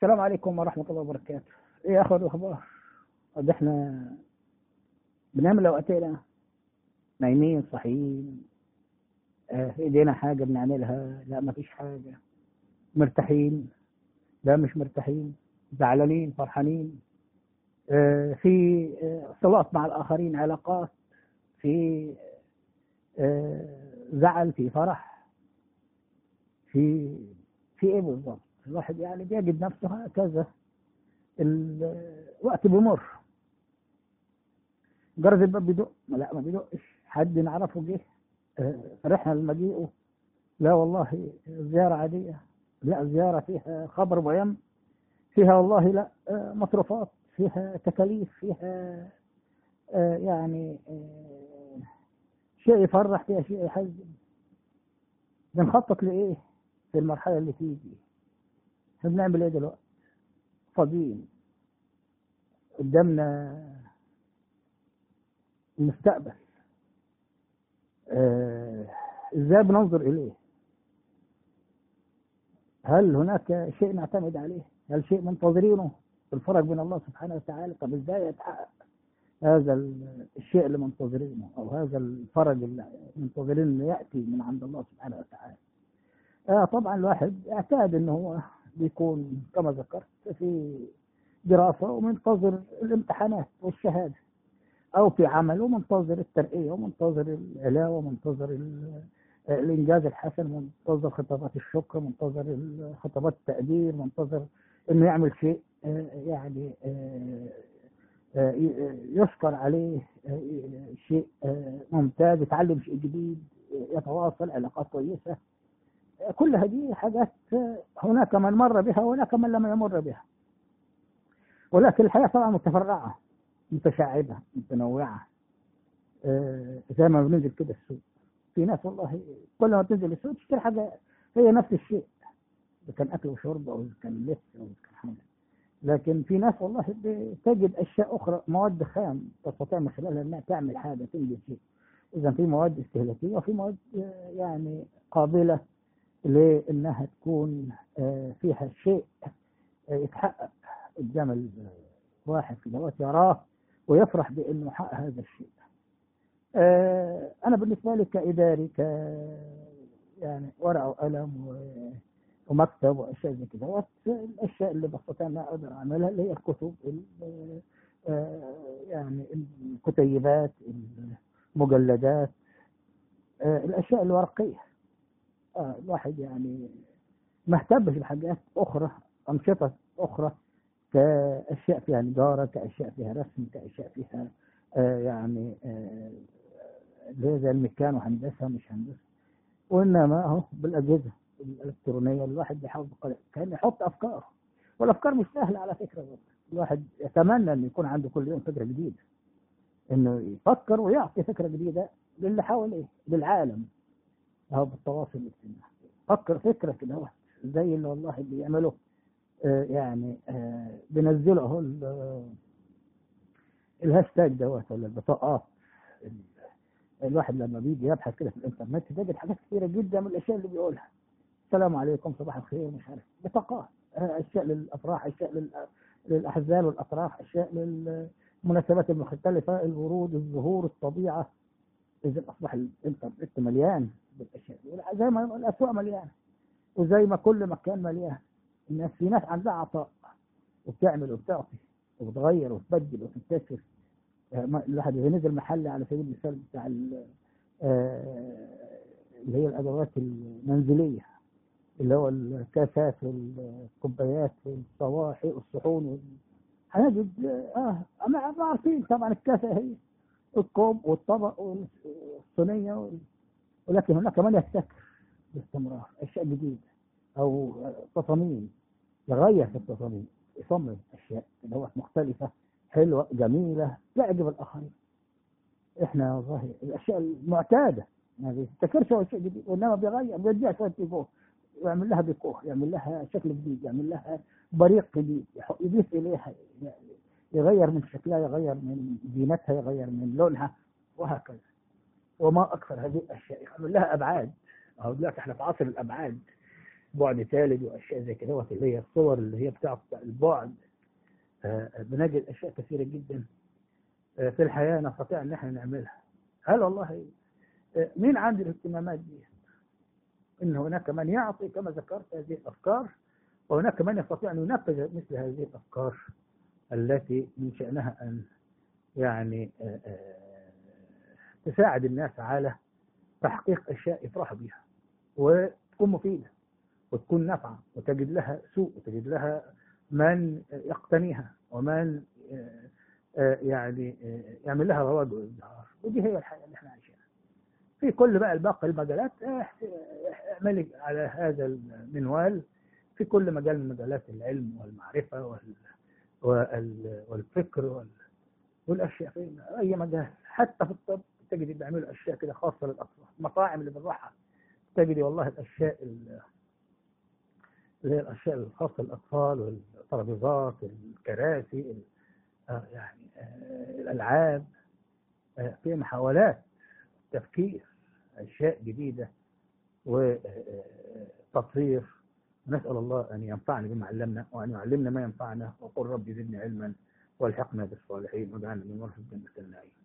السلام عليكم ورحمة الله وبركاته. ايه يا اخوة الاخبار؟ قد احنا بنعمل اوقاتنا نايمين صاحيين. في ايدينا حاجة بنعملها؟ لا، ما فيش حاجة. مرتاحين؟ لا، مش مرتاحين. زعلانين فرحانين؟ في صلات مع الاخرين، علاقات، في زعل، في فرح، في في ايه بالظبط؟ الواحد يعني بيجد نفسه هكذا. الوقت بيمر، جرس الباب بيدق؟ لا، ما بيدقش. حد نعرفه جه فرحنا لمجيئه؟ لا والله، زيارة عادية. لا، زيارة فيها خبر مهم، فيها والله لا مصروفات، فيها تكاليف، فيها يعني شيء يفرح، فيها شيء يحزن. بنخطط لإيه في المرحلة اللي تيجي؟ احنا بنعمل ايه دلوقتي؟ فاضيين، قدامنا المستقبل. ازاي بننظر إليه؟ هل هناك شيء نعتمد عليه؟ هل شيء منتظرينه؟ الفرج من الله سبحانه وتعالى. طب ازاي يتحقق هذا الشيء اللي منتظرينه، او هذا الفرج اللي منتظرين انه ياتي من عند الله سبحانه وتعالى؟ طبعا الواحد اعتاد ان هو بيكون كما ذكرت في دراسه ومنتظر الامتحانات والشهاده، او في عمل ومنتظر الترقيه ومنتظر العلاوه ومنتظر الانجاز الحسن، منتظر خطابات الشكر، منتظر خطابات التقدير، منتظر انه يعمل شيء يعني يشكر عليه، شيء ممتاز، يتعلم شيء جديد، يتواصل، علاقات كويسه. كل هذه حاجات هناك من مر بها وهناك من لم يمر بها. ولكن الحياه طبعا متفرعه، متشعبه، متنوعه. زي ما بننزل كده السوق، في ناس والله كل ما تنزل السوق تشتري حاجه هي نفس الشيء، اذا كان اكل وشرب او اذا كان لبس او اذا كان حاجه. لكن في ناس والله بتجد اشياء اخرى، مواد خام تستطيع من خلالها انها تعمل حاجه، تنجز شيء. اذا في مواد استهلاكيه وفي مواد يعني قابله لانها تكون فيها شيء يتحقق قدام الواحد كده يراه ويفرح بانه حقق هذا الشيء. انا بالنسبه لي كاداري، يعني ورقه وقلم ومكتب واشياء زي كده، الاشياء اللي بستطيع ان اقدر اعملها اللي هي الكتب، يعني الكتيبات، المجلدات، الاشياء الورقيه. الواحد يعني ما اهتمش بحاجات اخرى، انشطه اخرى، كاشياء فيها نجاره، كاشياء فيها رسم، كاشياء فيها يعني اللي هي زي الميكان وهندسه مش هندسه. وانما اهو بالاجهزه الالكترونيه الواحد بيحاول كان يحط افكار، والافكار مش سهله على فكره. الواحد يتمنى ان يكون عنده كل يوم فكره جديده، انه يفكر ويعطي فكره جديده للي حواليه، للعالم، اهو بالتواصل الاجتماعي. فكر فكره كده اهو، زي اللي والله بيعملوا يعني بينزلوا اهو الهاشتاج دوت ولا البطاقات. الواحد لما بيجي يبحث كده في الانترنت تجد حاجات كثيره جدا من الاشياء اللي بيقولها. السلام عليكم، صباح الخير، مش عارف، بطاقات، اشياء للافراح، اشياء للاحزان والافراح، اشياء للمناسبات المختلفه، الورود، الزهور، الطبيعه. اذا اصبح الانترنت مليان بالاشياء دي، زي ما الاسواق مليانه وزي ما كل مكان مليان. الناس، في ناس عندها عطاء وبتعمل وبتعطي وبتغير وتبدل وتبتكر. الواحد اذا نزل محل على سبيل المثال بتاع اللي هي الادوات المنزليه، اللي هو الكاسات والكوبايات والصواحي والصحون، هنجد ما عارفين طبعا الكاسه هي الكوب والطبق والصينيه ولكن هناك من يبتكر باستمرار اشياء جديده او تصاميم، يغير في التصاميم، يصمم اشياء اللي هو مختلفه، حلوه، جميله، تعجب الاخرين. احنا والله الاشياء المعتاده ما بيفتكرش هو شيء جديد، وانما بيغير، بيديها شويه ديكور، يعمل لها ديكور، يعمل لها شكل جديد، يعمل لها بريق جديد، يضيف اليها، يغير من شكلها، يغير من زينتها، يغير من لونها، وهكذا. وما اكثر هذه الاشياء، يعمل لها ابعاد. اهو دلوقتي احنا في عصر الابعاد، بعد ثالث واشياء زي كده، اللي هي الصور اللي هي بتاع البعد. بنجد اشياء كثيره جدا في الحياه نستطيع ان احنا نعملها. هل والله مين عنده الاهتمامات دي؟ ان هناك من يعطي كما ذكرت هذه الافكار، وهناك من يستطيع ان ينفذ مثل هذه الافكار التي من شانها ان يعني تساعد الناس على تحقيق اشياء يفرحوا بها وتكون مفيده وتكون نافعه وتجد لها سوق وتجد لها من يقتنيها ومن يعني يعمل لها رواج وازدهار. ودي هي الحياه اللي احنا عايشينها. في كل بقى الباقي المجالات اعملي على هذا المنوال في كل مجال من مجالات العلم والمعرفة والفكر والأشياء في أي مجال. حتى في الطب تجدي بيعملوا أشياء كده خاصة للأطفال. المطاعم اللي بنروحها تجدي والله الأشياء اللي هي الأشياء الخاصة للأطفال والترابيزات الكراسي يعني الألعاب في محاولات تفكير أشياء جديدة وتطوير. نسأل الله أن ينفعنا بما علمنا وأن يعلمنا ما ينفعنا، وقل رب زدني علما والحقنا بالصالحين واجعلنا من ورثة جنة النعيم.